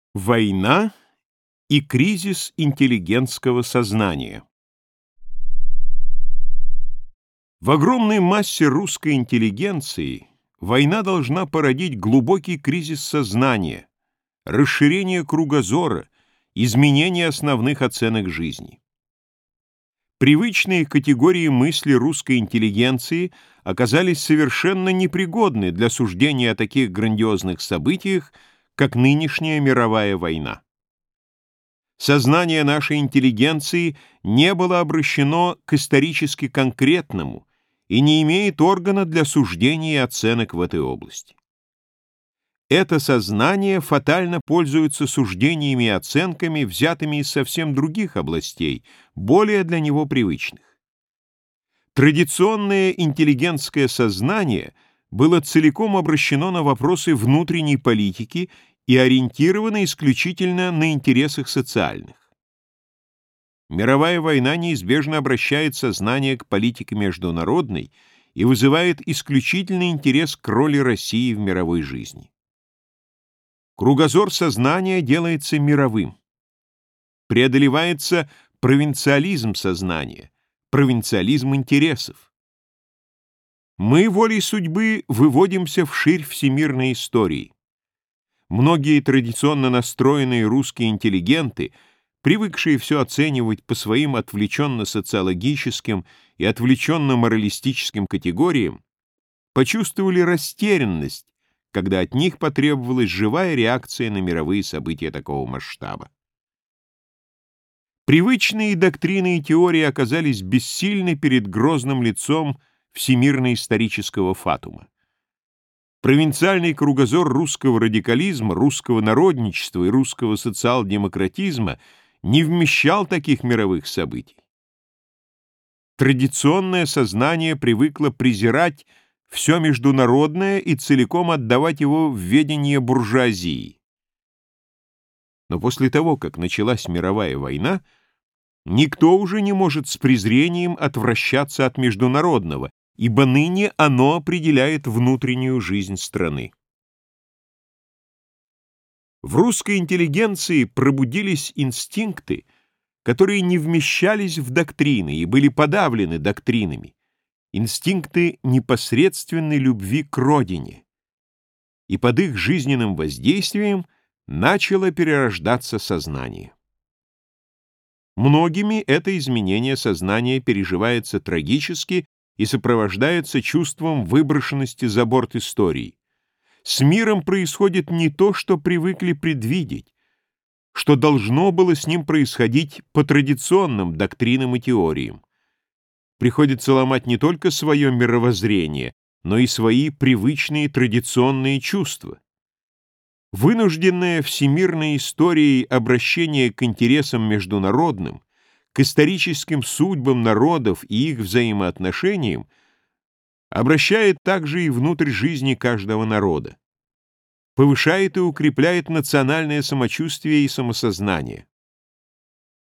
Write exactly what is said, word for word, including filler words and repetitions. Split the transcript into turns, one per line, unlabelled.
Война и кризис интеллигентского сознания. В огромной массе русской интеллигенции война должна породить глубокий кризис сознания, расширение кругозора, изменение основных оценок жизни. Привычные категории мысли русской интеллигенции оказались совершенно непригодны для суждения о таких грандиозных событиях, как нынешняя мировая война. Сознание нашей интеллигенции не было обращено к исторически конкретному и не имеет органа для суждения и оценок в этой области. Это сознание фатально пользуется суждениями и оценками, взятыми из совсем других областей, более для него привычных. Традиционное интеллигентское сознание было целиком обращено на вопросы внутренней политики и ориентировано исключительно на интересах социальных. Мировая война неизбежно обращает сознание к политике международной и вызывает исключительный интерес к роли России в мировой жизни. Кругозор сознания делается мировым. Преодолевается провинциализм сознания, провинциализм интересов. Мы волей судьбы выводимся вширь всемирной истории. Многие традиционно настроенные русские интеллигенты, привыкшие все оценивать по своим отвлеченно-социологическим и отвлеченно-моралистическим категориям, почувствовали растерянность, когда от них потребовалась живая реакция на мировые события такого масштаба. Привычные доктрины и теории оказались бессильны перед грозным лицом всемирно-исторического фатума. Провинциальный кругозор русского радикализма, русского народничества и русского социал-демократизма не вмещал таких мировых событий. Традиционное сознание привыкло презирать все международное и целиком отдавать его в ведение буржуазии. Но после того, как началась мировая война, никто уже не может с презрением отвращаться от международного, ибо ныне оно определяет внутреннюю жизнь страны. В русской интеллигенции пробудились инстинкты, которые не вмещались в доктрины и были подавлены доктринами, инстинкты непосредственной любви к родине, и под их жизненным воздействием начало перерождаться сознание. Многими это изменение сознания переживается трагически и сопровождается чувством выброшенности за борт истории. С миром происходит не то, что привыкли предвидеть, что должно было с ним происходить по традиционным доктринам и теориям. Приходится ломать не только свое мировоззрение, но и свои привычные традиционные чувства. Вынужденное всемирной историей обращение к интересам международным, к историческим судьбам народов и их взаимоотношениям обращает также и внутрь жизни каждого народа, повышает и укрепляет национальное самочувствие и самосознание.